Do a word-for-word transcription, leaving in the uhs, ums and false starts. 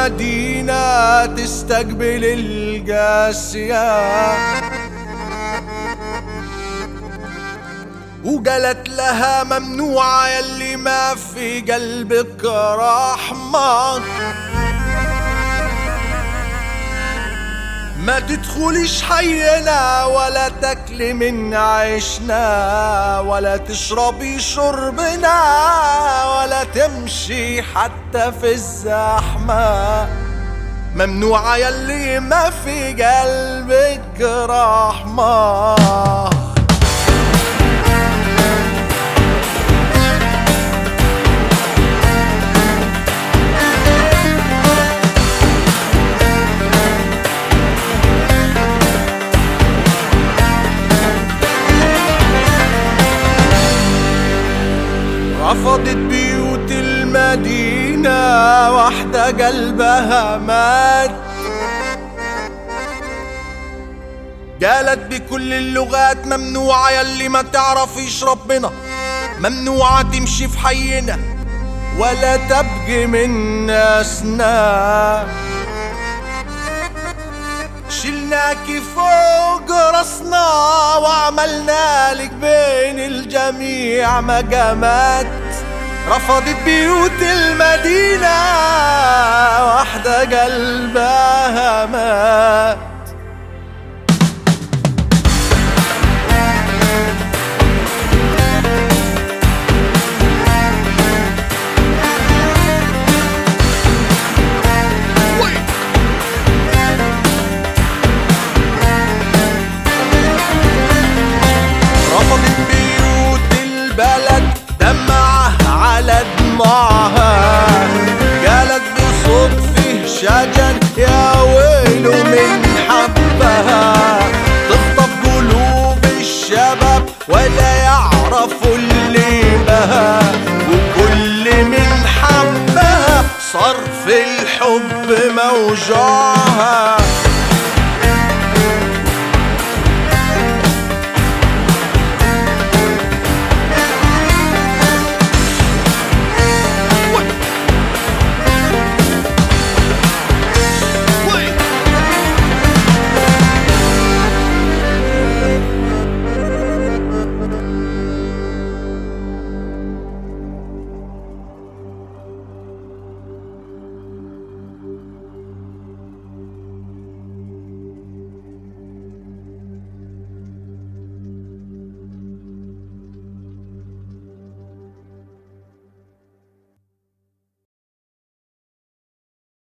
المدينة تستقبل القاسية، وقالت لها ممنوعة يلي ما في قلبك رحمة، ما تدخليش حينا ولا تاكلي من عيشنا ولا تشربي شربنا ولا تمشي حتى في الزحمة، ممنوعة يلي ما في قلبك رحمة. رفضت بيوت المدينة واحدة قلبها مات، قالت بكل اللغات ممنوعة يلي ما تعرفيش ربنا، ممنوعة تمشي في حينا ولا تبقي من ناسنا، شلناكي فوق راسنا وعملنا لك بين الجميع مقامات. رفضت بيوت المدينة واحدة قلبها مات. قالت بصوت فيه شجن يا ويلو من حبها، تخطف قلوب الشباب ولا يعرفوا اللي بها، وكل من حبها صار في الحب موجوعها.